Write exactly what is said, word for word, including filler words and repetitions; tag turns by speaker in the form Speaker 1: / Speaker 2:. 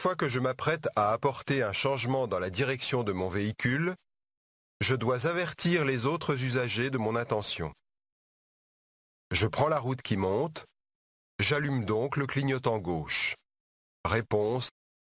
Speaker 1: fois que je m'apprête à apporter un changement dans la direction de mon véhicule, je dois avertir les autres usagers de mon intention. Je prends la route qui monte, j'allume donc le clignotant gauche. Réponse